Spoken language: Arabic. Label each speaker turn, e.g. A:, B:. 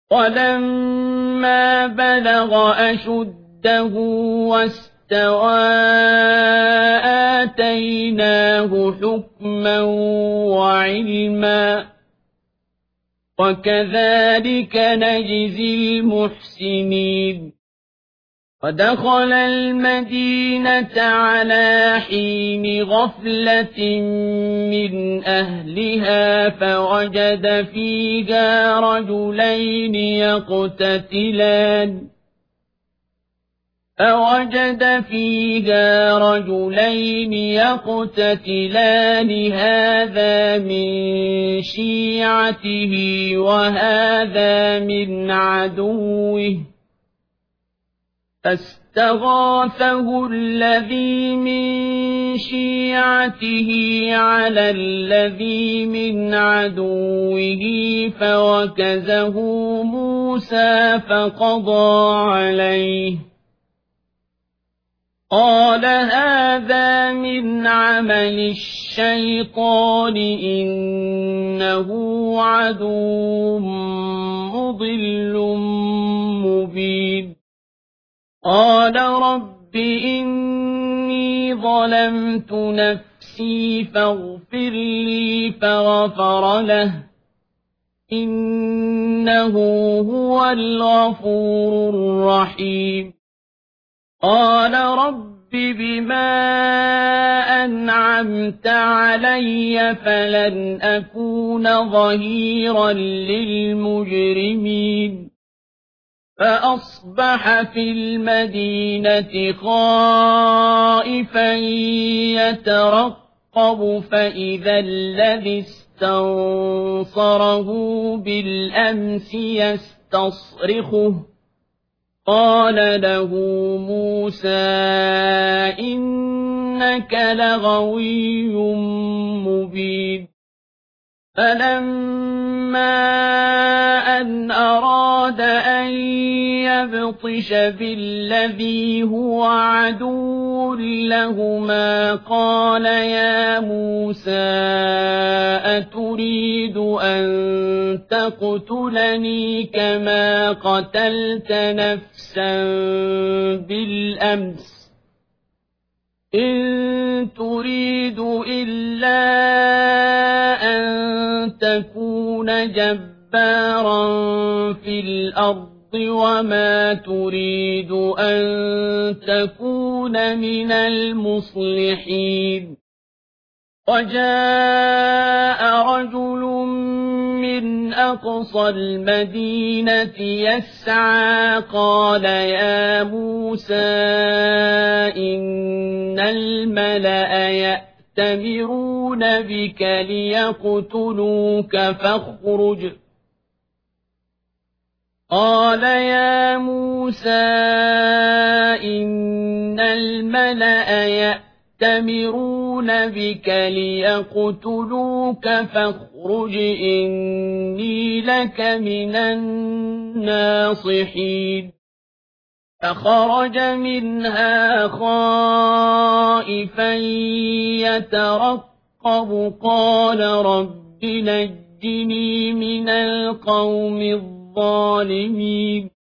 A: ولما بلغ أشده واستوى آتيناه حكما وعلما وكذلك نجزي المحسنين ودخل المدينة على حين غفلة من أهلها فوجد فيها رجلين يقتتلان هذا من شيعته وهذا من عدوه فاستغاثه الذي من شيعته على الذي من عدوه فوكزه موسى فقضى عليه قال هذا من عمل الشيطان إنه عدو مضل مبين قال رب إني ظلمت نفسي فاغفر لي فغفر له إنه هو الغفور الرحيم قال رب بما أنعمت علي فلن أكون ظهيرا للمجرمين فأصبح في المدينة خائفا يترقب فإذا الذي استنصره بالأمس يستصرخه قال له موسى إنك لغوي مبين فلما أن أراد أن يبطش بالذي هو عدو لهما قال يا موسى أتريد أن تقتلني كما قتلت نفسا بالأمس إن تريد إلا أن تكون جبارا في الأرض وما تريد أن تكون من المصلحين وجاء رجل من أقصى المدينة يسعى قال يا موسى إن الملأ يأتمرون بك ليقتلوك فاخرج قال يا موسى إن الملأ يأتمرون بك ليقتلوك فاخرج إني لك من الناصحين فخرج منها خائفا يترقب قال رب نجني من القوم الظالمين